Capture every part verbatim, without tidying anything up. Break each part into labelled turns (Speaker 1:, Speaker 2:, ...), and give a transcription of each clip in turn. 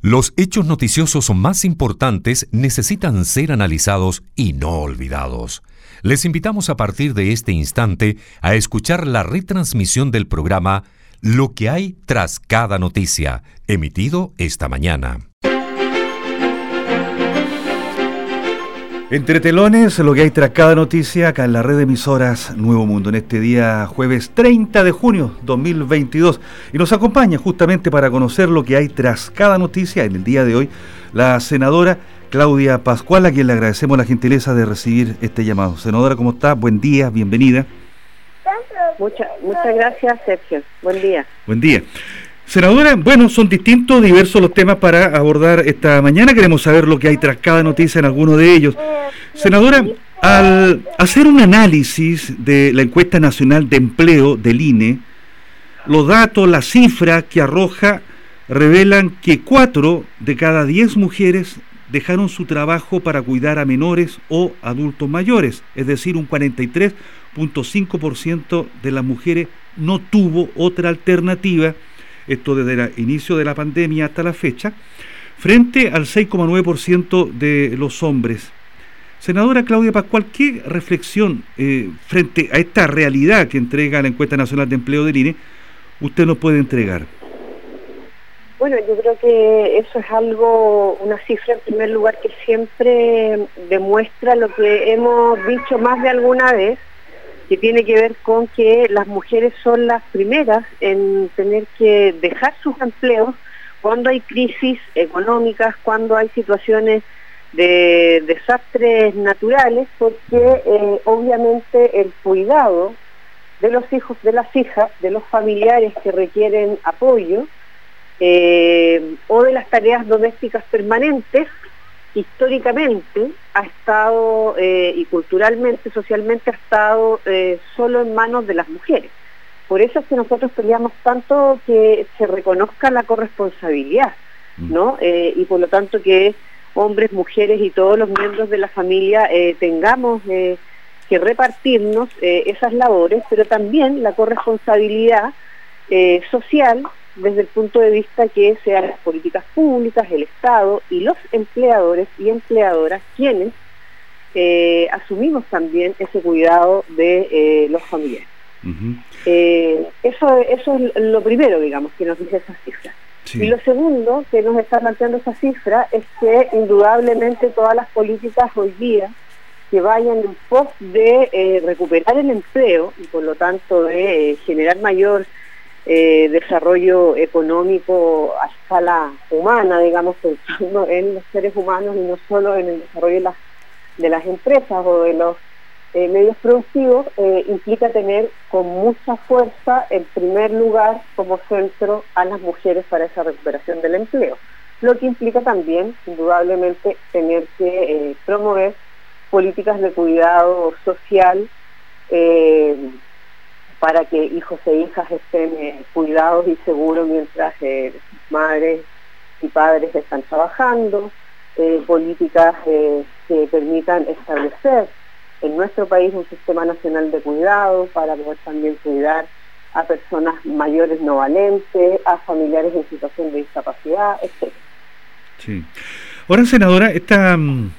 Speaker 1: Los hechos noticiosos más importantes necesitan ser analizados y no olvidados. Les invitamos a partir de este instante a escuchar la retransmisión del programa Lo que hay tras cada noticia, emitido esta mañana.
Speaker 2: Entre telones, lo que hay tras cada noticia, acá en la red de emisoras Nuevo Mundo, en este día jueves treinta de junio dos mil veintidós. Y nos acompaña justamente para conocer lo que hay tras cada noticia en el día de hoy, la senadora Claudia Pascual, a quien le agradecemos la gentileza de recibir este llamado. Senadora, ¿cómo está? Buen día, bienvenida.
Speaker 3: Muchas, muchas gracias, Sergio. Buen día.
Speaker 2: Buen día. Senadora, bueno, son distintos, diversos los temas para abordar esta mañana. Queremos saber lo que hay tras cada noticia en alguno de ellos. Senadora, al hacer un análisis de la encuesta nacional de empleo del I N E, los datos, las cifras que arroja revelan que cuatro de cada diez mujeres dejaron su trabajo para cuidar a menores o adultos mayores, es decir, un cuarenta y tres punto cinco por ciento de las mujeres no tuvo otra alternativa, esto desde el inicio de la pandemia hasta la fecha, frente al seis coma nueve por ciento de los hombres. Senadora Claudia Pascual, ¿qué reflexión eh, frente a esta realidad que entrega la Encuesta Nacional de Empleo del I N E usted nos puede entregar?
Speaker 3: Bueno, yo creo que eso es algo, una cifra en primer lugar que siempre demuestra lo que hemos dicho más de alguna vez, que tiene que ver con que las mujeres son las primeras en tener que dejar sus empleos cuando hay crisis económicas, cuando hay situaciones de desastres naturales, porque eh, obviamente el cuidado de los hijos, de las hijas, de los familiares que requieren apoyo, eh, o de las tareas domésticas permanentes, históricamente ha estado, eh, y culturalmente, socialmente ha estado eh, solo en manos de las mujeres. Por eso es que nosotros peleamos tanto que se reconozca la corresponsabilidad, ¿no? Eh, y por lo tanto que hombres, mujeres y todos los miembros de la familia eh, tengamos eh, que repartirnos eh, esas labores, pero también la corresponsabilidad eh, social, desde el punto de vista que sean las políticas públicas, el Estado y los empleadores y empleadoras quienes eh, asumimos también ese cuidado de eh, los familiares. Uh-huh. eh, eso, eso es lo primero, digamos, que nos dice esa cifra. Sí. Y lo segundo que nos está planteando esa cifra es que indudablemente todas las políticas hoy día que vayan en pos de eh, recuperar el empleo y por lo tanto de eh, generar mayor Eh, desarrollo económico a escala humana, digamos, pensando en los seres humanos y no solo en el desarrollo de las, de las empresas o de los eh, medios productivos, eh, implica tener con mucha fuerza, en primer lugar, como centro a las mujeres para esa recuperación del empleo, lo que implica también, indudablemente, tener que eh, promover políticas de cuidado social, eh, para que hijos e hijas estén eh, cuidados y seguros mientras eh, sus madres y padres están trabajando, eh, políticas eh, que permitan establecer en nuestro país un sistema nacional de cuidado para poder también cuidar a personas mayores no valentes, a familiares en situación de discapacidad, etcétera.
Speaker 2: Sí. Ahora, senadora, esta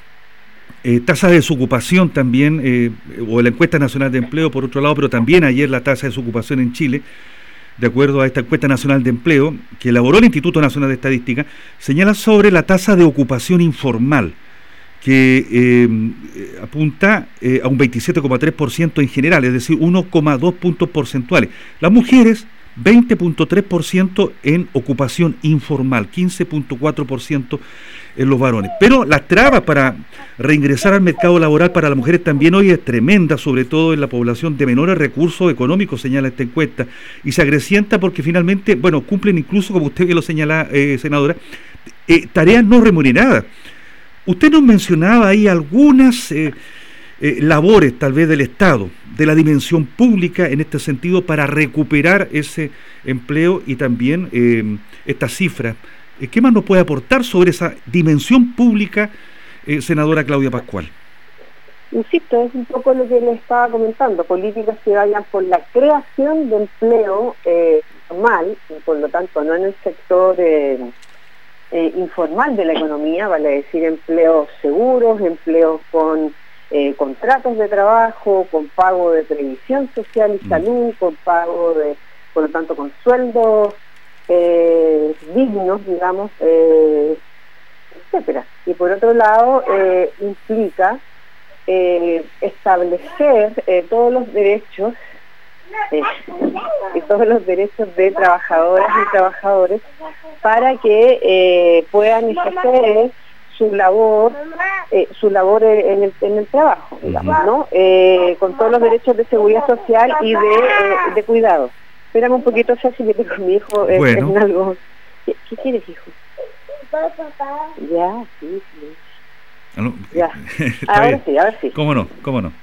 Speaker 2: Eh, tasa de desocupación también, eh, o la encuesta nacional de empleo por otro lado, pero también ayer la tasa de desocupación en Chile, de acuerdo a esta encuesta nacional de empleo que elaboró el Instituto Nacional de Estadística, señala sobre la tasa de ocupación informal, que eh, apunta eh, a un veintisiete coma tres por ciento en general, es decir, uno coma dos puntos porcentuales. Las mujeres, veinte punto tres por ciento en ocupación informal, quince punto cuatro por ciento en los varones. Pero las trabas para reingresar al mercado laboral para las mujeres también hoy es tremenda, sobre todo en la población de menores recursos económicos, señala esta encuesta, y se acrecienta porque finalmente, bueno, cumplen incluso, como usted bien lo señala, eh, senadora, eh, tareas no remuneradas. Usted nos mencionaba ahí algunas eh, eh, labores tal vez del Estado, de la dimensión pública en este sentido para recuperar ese empleo y también eh, estas cifras. ¿Qué más nos puede aportar sobre esa dimensión pública, eh, senadora Claudia Pascual?
Speaker 3: Insisto, es un poco lo que les estaba comentando, políticas que vayan por la creación de empleo eh, formal, y por lo tanto no en el sector eh, eh, informal de la economía, vale decir empleos seguros, empleos con eh, contratos de trabajo, con pago de previsión social y salud, con pago de, por lo tanto, con sueldos eh, dignos, digamos, eh, etcétera. Y por otro lado, eh, implica eh, establecer eh, todos los derechos eh, y todos los derechos de trabajadoras y trabajadores para que eh, puedan ejercer su labor eh, su labor en el, en el trabajo, digamos, ¿no? Eh, con todos los derechos de seguridad social y de, eh, de cuidado. Espérame un poquito, Ceci, que tengo mi hijo eh,
Speaker 2: bueno.
Speaker 3: en algo. ¿Qué, ¿Qué quieres, hijo? Ya, sí, sí.
Speaker 2: No,
Speaker 3: ya. Ahora
Speaker 2: bien.
Speaker 3: sí, ahora sí.
Speaker 2: ¿Cómo no? ¿Cómo no?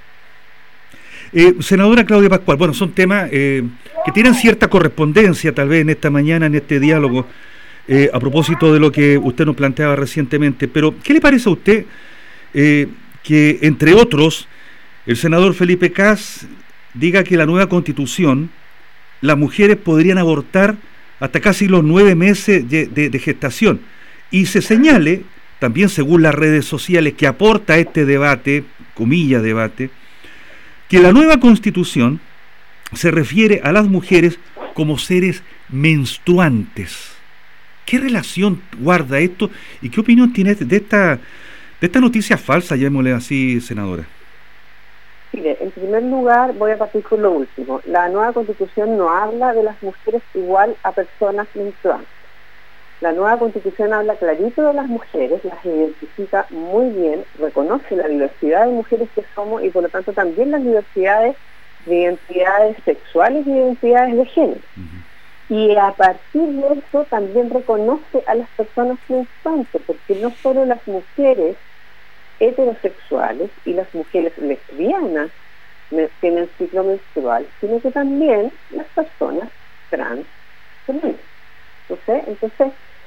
Speaker 2: Eh, senadora Claudia Pascual, bueno, son temas eh, que tienen cierta correspondencia tal vez en esta mañana, en este diálogo, eh, a propósito de lo que usted nos planteaba recientemente, pero ¿qué le parece a usted eh, que, entre otros, el senador Felipe Kast diga que la nueva Constitución, las mujeres podrían abortar hasta casi los nueve meses de, de, de gestación, y se señale, también según las redes sociales, que aporta a este debate, comillas debate, que la nueva Constitución se refiere a las mujeres como seres menstruantes? ¿Qué relación guarda esto y qué opinión tiene de esta, de esta noticia falsa, llamémosle así, senadora?
Speaker 3: Mire, en primer lugar voy a partir por lo último. La nueva Constitución no habla de las mujeres igual a personas menstruantes. La nueva Constitución habla clarito de las mujeres, las identifica muy bien, reconoce la diversidad de mujeres que somos y por lo tanto también las diversidades de identidades sexuales y identidades de género. Uh-huh. Y a partir de eso también reconoce a las personas menstruantes, porque no solo las mujeres heterosexuales y las mujeres lesbianas tienen ciclo menstrual, sino que también las personas trans también. Entonces, entonces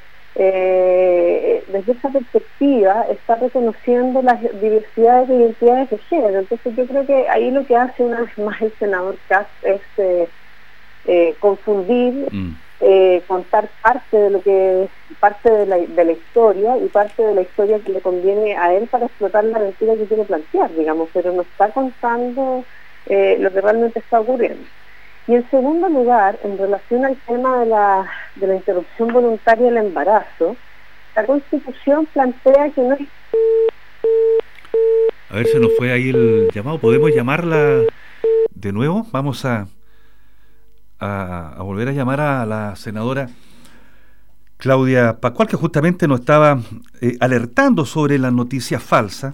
Speaker 3: eh, desde esa perspectiva está reconociendo las diversidades de identidades de género. Entonces yo creo que ahí lo que hace una vez más el senador Kast es eh, eh, confundir, mm. eh, contar parte de lo que parte de la, de la historia y parte de la historia que le conviene a él para explotar la mentira que quiere plantear, digamos, pero no está contando eh, lo que realmente está ocurriendo. Y en segundo lugar, en relación al tema de la, de la interrupción voluntaria del embarazo, la Constitución plantea que no es...
Speaker 2: A ver, se nos fue ahí el llamado. ¿Podemos llamarla de nuevo? Vamos a, a, a volver a llamar a la senadora Claudia Pascual, que justamente nos estaba eh, alertando sobre las noticias falsas,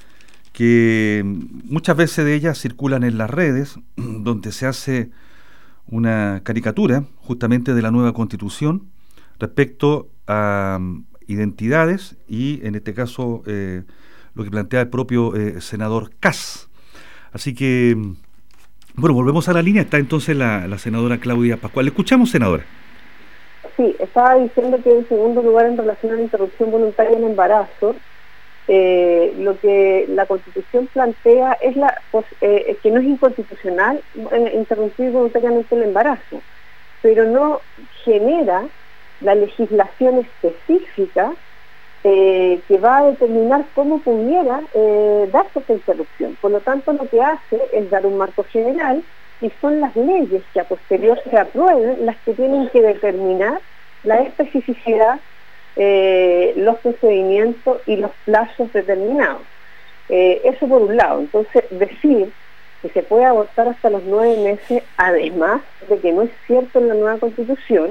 Speaker 2: que muchas veces de ellas circulan en las redes, donde se hace una caricatura justamente de la nueva Constitución respecto a um, identidades y en este caso eh, lo que plantea el propio eh, senador Kast. Así que, bueno, volvemos a la línea. Está entonces la, la senadora Claudia Pascual. ¿Le escuchamos, senadora?
Speaker 3: Sí, estaba diciendo que en segundo lugar, en relación a la interrupción voluntaria del embarazo, Eh, lo que la Constitución plantea es la pues, eh, que no es inconstitucional eh, interrumpir voluntariamente el embarazo, pero no genera la legislación específica eh, que va a determinar cómo pudiera eh, darse esta interrupción. Por lo tanto, lo que hace es dar un marco general y son las leyes que a posterior se aprueben las que tienen que determinar la especificidad, Eh, los procedimientos y los plazos determinados. Eh, eso por un lado. Entonces, decir que se puede abortar hasta los nueve meses, además de que no es cierto en la nueva Constitución,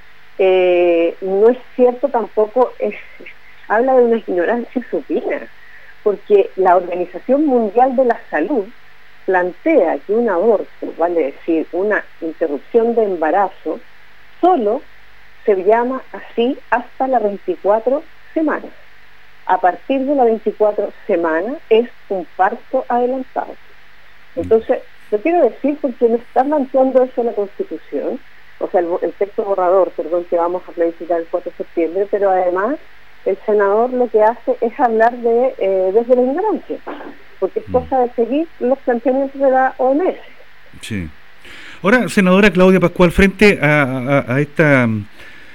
Speaker 3: eh, no es cierto tampoco, es, habla de una ignorancia supina, porque la Organización Mundial de la Salud plantea que un aborto, vale decir, una interrupción de embarazo, solo se llama así hasta las veinticuatro semanas. A partir de las veinticuatro semanas es un parto adelantado. Entonces, lo quiero decir porque no está planteando eso la Constitución, o sea, el, el texto borrador, perdón, que vamos a planificar el cuatro de septiembre, pero además el senador lo que hace es hablar de eh, desde la ignorancia, porque es cosa de seguir los planteamientos de la O M S.
Speaker 2: Sí. Ahora, senadora Claudia Pascual, frente a, a, a esta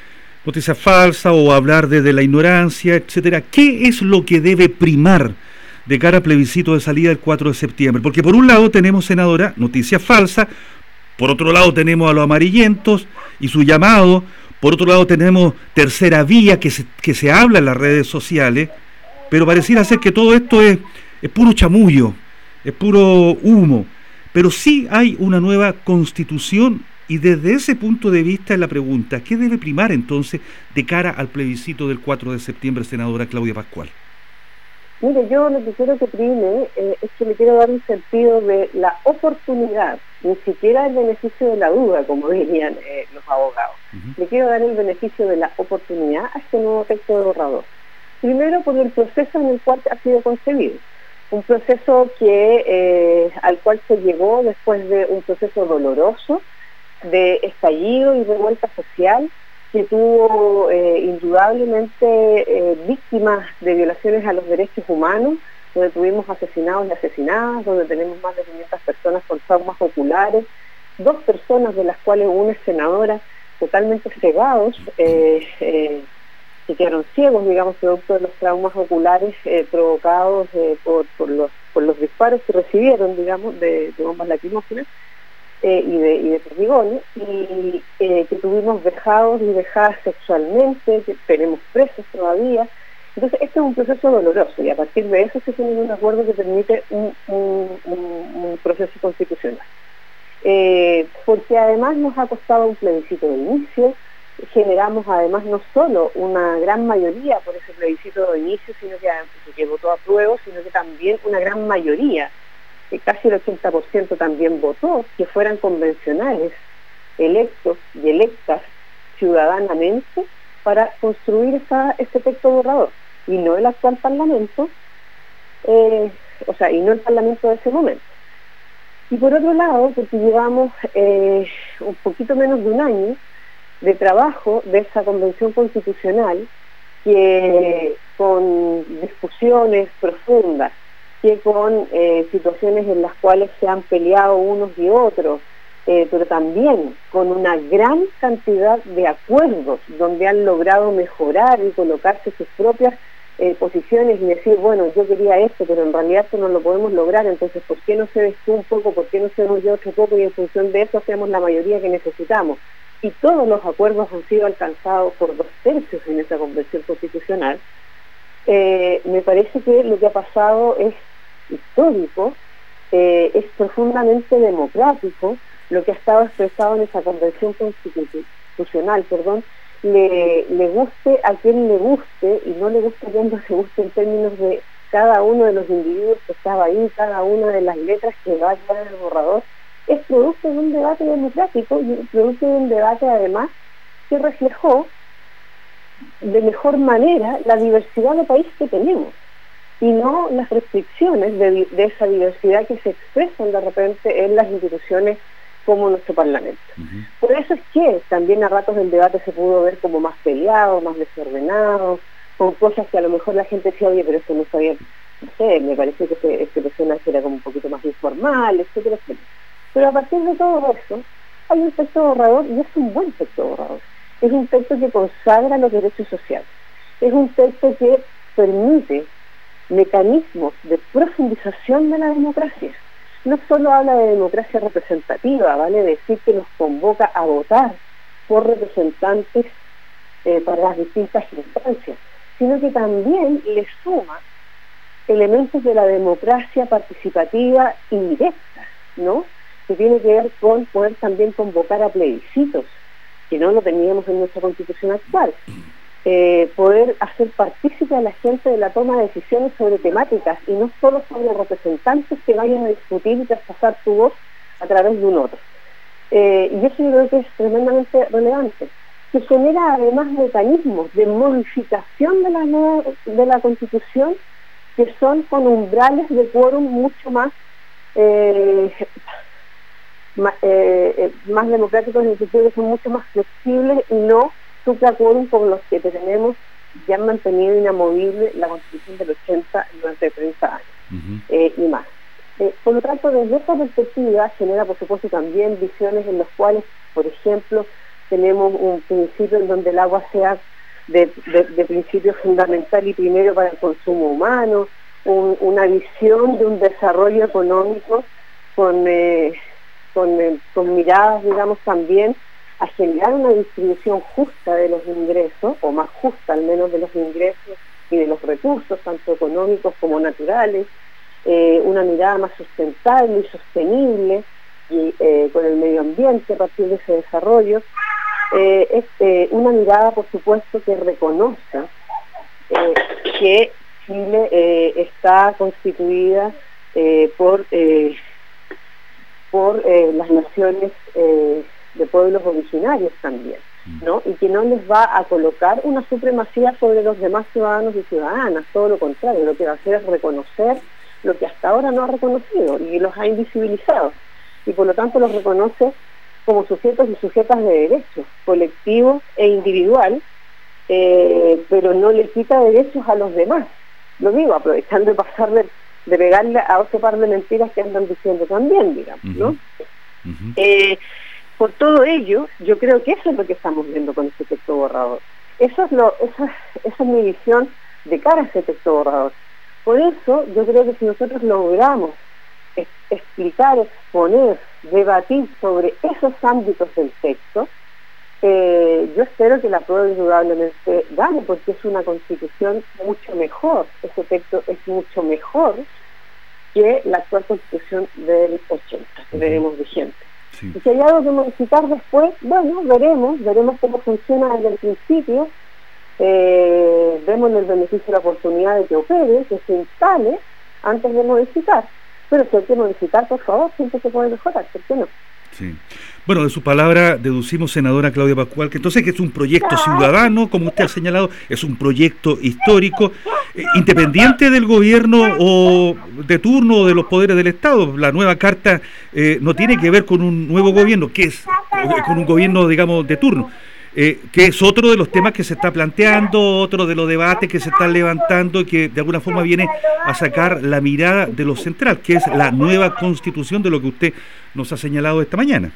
Speaker 2: noticias falsas o hablar desde la ignorancia, etcétera. ¿Qué es lo que debe primar de cara al plebiscito de salida el cuatro de septiembre? Porque por un lado tenemos, senadora, noticias falsas, por otro lado tenemos a los amarillentos y su llamado, por otro lado tenemos tercera vía que se, que se habla en las redes sociales, pero pareciera ser que todo esto es, es puro chamullo, es puro humo. Pero sí hay una nueva constitución y desde ese punto de vista es la pregunta, ¿qué debe primar entonces de cara al plebiscito del cuatro de septiembre, senadora Claudia Pascual?
Speaker 3: Mire, yo lo que quiero que prime eh, es que le quiero dar un sentido de la oportunidad, ni siquiera el beneficio de la duda, como dirían eh, los abogados. Uh-huh. Le quiero dar el beneficio de la oportunidad a este nuevo texto de borrador. Primero, por el proceso en el cual ha sido concebido. Un proceso que eh, al cual se llegó después de un proceso doloroso de estallido y revuelta social que tuvo eh, indudablemente eh, víctimas de violaciones a los derechos humanos, donde tuvimos asesinados y asesinadas, donde tenemos más de quinientas personas con traumas oculares, dos personas de las cuales una es senadora, totalmente cegados, eh, eh, que quedaron ciegos, digamos, producto de los traumas oculares eh, provocados eh, por, por, los, por los disparos que recibieron, digamos, de, de bombas lacrimógenas eh, y de, y de perdigones, y eh, que tuvimos vejados y vejadas sexualmente, que tenemos presos todavía. Entonces, este es un proceso doloroso, y a partir de eso se tiene un acuerdo que permite un, un, un, un proceso constitucional. Eh, porque además nos ha costado un plebiscito de inicio, generamos además no solo una gran mayoría por ese plebiscito de inicio, sino que, que votó a prueba, sino que también una gran mayoría, que casi el ochenta por ciento también votó, que fueran convencionales, electos y electas ciudadanamente para construir esa, este texto borrador, y no el actual Parlamento, eh, o sea, y no el Parlamento de ese momento. Y por otro lado, porque llevamos eh, un poquito menos de un año de trabajo de esa convención constitucional, que con discusiones profundas, que con eh, situaciones en las cuales se han peleado unos y otros, eh, pero también con una gran cantidad de acuerdos donde han logrado mejorar y colocarse sus propias eh, posiciones y decir, bueno, yo quería esto, pero en realidad esto no lo podemos lograr, entonces ¿por qué no cedes tú un poco? ¿Por qué no cedo yo otro poco? Y en función de eso hacemos la mayoría que necesitamos. Y todos los acuerdos han sido alcanzados por dos tercios en esa convención constitucional. Eh, me parece que lo que ha pasado es histórico, eh, es profundamente democrático, lo que ha estado expresado en esa convención constitucional, perdón, le, le guste a quien le guste y no le guste a quien no le guste en términos de cada uno de los individuos que estaba ahí, cada una de las letras que va a quedar en el borrador, es producto de un debate democrático y producto de un debate además que reflejó de mejor manera la diversidad de país que tenemos y no las restricciones de, de esa diversidad que se expresan de repente en las instituciones como nuestro Parlamento. Uh-huh. Por eso es que también a ratos el debate se pudo ver como más peleado, más desordenado, con cosas que a lo mejor la gente decía, oye, pero esto no está bien, no sé, me parece que este, este personaje era como un poquito más informal, etcétera, etcétera. Pero a partir de todo eso, hay un texto borrador y es un buen texto borrador. Es un texto que consagra los derechos sociales. Es un texto que permite mecanismos de profundización de la democracia. No solo habla de democracia representativa, vale decir que nos convoca a votar por representantes eh, para las distintas instancias, sino que también le suma elementos de la democracia participativa indirecta, ¿no?, que tiene que ver con poder también convocar a plebiscitos, que no lo teníamos en nuestra Constitución actual, eh, poder hacer partícipe a la gente de la toma de decisiones sobre temáticas y no solo sobre representantes que vayan a discutir y traspasar tu voz a través de un otro. Eh, y eso yo creo que es tremendamente relevante. Se genera además mecanismos de modificación de la, nueva, de la Constitución que son con umbrales de quórum mucho más eh, Más, eh, más democráticos en el sentido que son mucho más flexibles y no supraquórum como los que tenemos, ya han mantenido inamovible la Constitución del ochenta durante treinta años uh-huh. eh, y más. Eh, por lo tanto, desde esta perspectiva genera, por supuesto, también visiones en las cuales, por ejemplo, tenemos un principio en donde el agua sea de, de, de principio fundamental y primero para el consumo humano, un, una visión de un desarrollo económico con, eh, con, eh, con miradas, digamos, también a generar una distribución justa de los ingresos, o más justa al menos de los ingresos y de los recursos, tanto económicos como naturales, eh, una mirada más sustentable y sostenible, y eh, con el medio ambiente a partir de ese desarrollo, eh, es eh, una mirada, por supuesto, que reconoce eh, que Chile eh, está constituida eh, por, eh, por eh, las naciones eh, de pueblos originarios también, ¿no? Y que no les va a colocar una supremacía sobre los demás ciudadanos y ciudadanas, todo lo contrario, lo que va a hacer es reconocer lo que hasta ahora no ha reconocido y los ha invisibilizado, y por lo tanto los reconoce como sujetos y sujetas de derechos, colectivo e individual, eh, pero no le quita derechos a los demás. Lo digo, aprovechando de pasar de, de pegarle a otro par de mentiras que andan diciendo también, digamos, ¿no? Uh-huh. Uh-huh. Eh, por todo ello, yo creo que eso es lo que estamos viendo con este texto borrador. Eso es lo, eso es, esa es mi visión de cara a este texto borrador. Por eso, yo creo que si nosotros logramos es, explicar, exponer, debatir sobre esos ámbitos del texto, eh, yo espero que la prueba indudablemente gane, porque es una constitución mucho mejor. Ese texto es mucho mejor que la actual constitución del ochenta, que tenemos vigente. Sí. Y si hay algo que modificar después, bueno, veremos, veremos cómo funciona desde el principio, eh, vemos el beneficio de la oportunidad de que opere, que se instale antes de modificar. Pero si hay que modificar, por favor, siempre se puede mejorar, ¿por qué no?
Speaker 2: Sí. Bueno, de su palabra deducimos, senadora Claudia Pascual, que entonces que es un proyecto ciudadano, como usted ha señalado, es un proyecto histórico, eh, independiente del gobierno o de turno o de los poderes del Estado. La nueva carta eh, no tiene que ver con un nuevo gobierno, que es con un gobierno, digamos, de turno, eh, que es otro de los temas que se está planteando, otro de los debates que se están levantando y que de alguna forma viene a sacar la mirada de lo central, que es la nueva constitución, de lo que usted nos ha señalado esta mañana.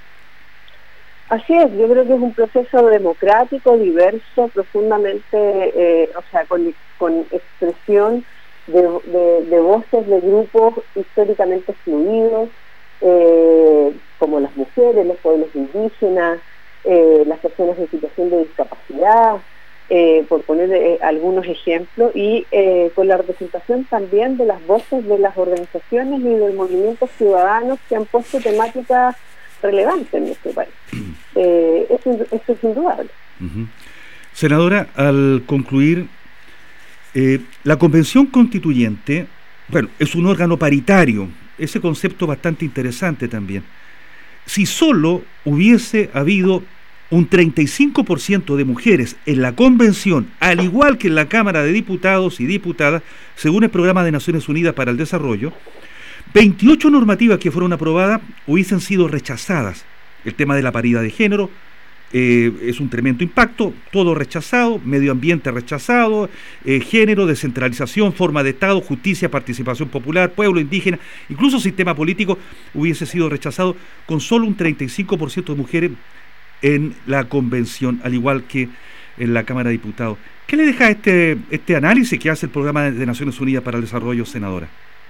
Speaker 3: Así es, yo creo que es un proceso democrático, diverso, profundamente, eh, o sea, con, con expresión de, de, de voces de grupos históricamente excluidos, eh, como las mujeres, los pueblos indígenas, eh, las personas en situación de discapacidad, eh, por poner eh, algunos ejemplos, y eh, con la representación también de las voces de las organizaciones y del movimiento ciudadanos que han puesto temáticas relevante en nuestro país. Eh, eso, eso es indudable.
Speaker 2: Uh-huh. Senadora, al concluir, eh, la Convención Constituyente, bueno, es un órgano paritario, ese concepto bastante interesante también. Si solo hubiese habido un treinta y cinco por ciento de mujeres en la Convención, al igual que en la Cámara de Diputados y Diputadas, según el Programa de Naciones Unidas para el Desarrollo, veintiocho normativas que fueron aprobadas hubiesen sido rechazadas. El tema de la paridad de género eh, es un tremendo impacto, todo rechazado, medio ambiente rechazado, eh, género, descentralización, forma de Estado, justicia, participación popular, pueblo indígena, incluso sistema político hubiese sido rechazado, con solo un treinta y cinco por ciento de mujeres en la Convención, al igual que en la Cámara de Diputados. ¿Qué le deja este, este análisis que hace el Programa de Naciones Unidas para el Desarrollo, senadora?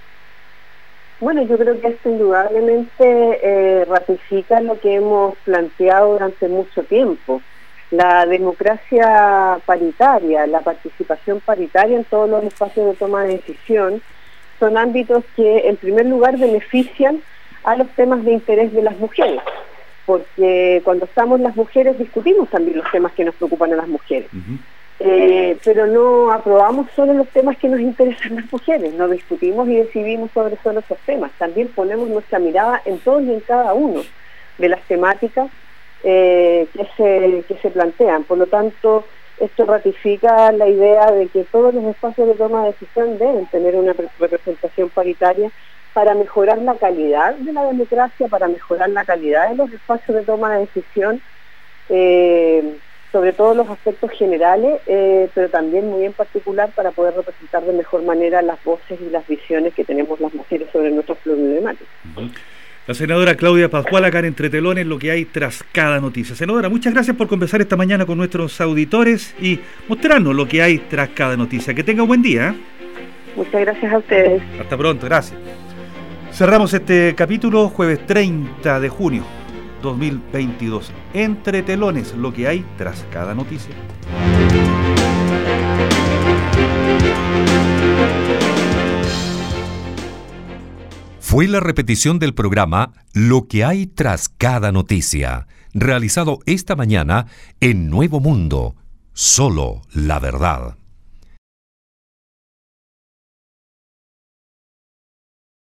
Speaker 3: Bueno, yo creo que esto indudablemente eh, ratifica lo que hemos planteado durante mucho tiempo. La democracia paritaria, la participación paritaria en todos los espacios de toma de decisión, son ámbitos que en primer lugar benefician a los temas de interés de las mujeres, porque cuando estamos las mujeres discutimos también los temas que nos preocupan a las mujeres. Uh-huh. Eh, pero no aprobamos solo los temas que nos interesan a las mujeres, no discutimos y decidimos sobre solo esos temas, también ponemos nuestra mirada en todos y en cada uno de las temáticas eh, que, se, que se plantean. Por lo tanto, esto ratifica la idea de que todos los espacios de toma de decisión deben tener una representación paritaria para mejorar la calidad de la democracia, para mejorar la calidad de los espacios de toma de decisión, eh, sobre todo los aspectos generales, eh, pero también muy en particular para poder representar de mejor manera las voces y las visiones que tenemos las mujeres sobre nuestras problemáticas.
Speaker 2: Uh-huh. La senadora Claudia Pascual acá en Entre Telones, lo que hay tras cada noticia. Senadora, muchas gracias por conversar esta mañana con nuestros auditores y mostrarnos lo que hay tras cada noticia. Que tenga un buen día.
Speaker 3: Muchas gracias a ustedes.
Speaker 2: Hasta pronto, gracias. Cerramos este capítulo jueves treinta de junio dos mil veintidós. Entre Telones, lo que hay tras cada noticia.
Speaker 1: Fue la repetición del programa Lo que hay tras cada noticia, realizado esta mañana en Nuevo Mundo. Solo la verdad.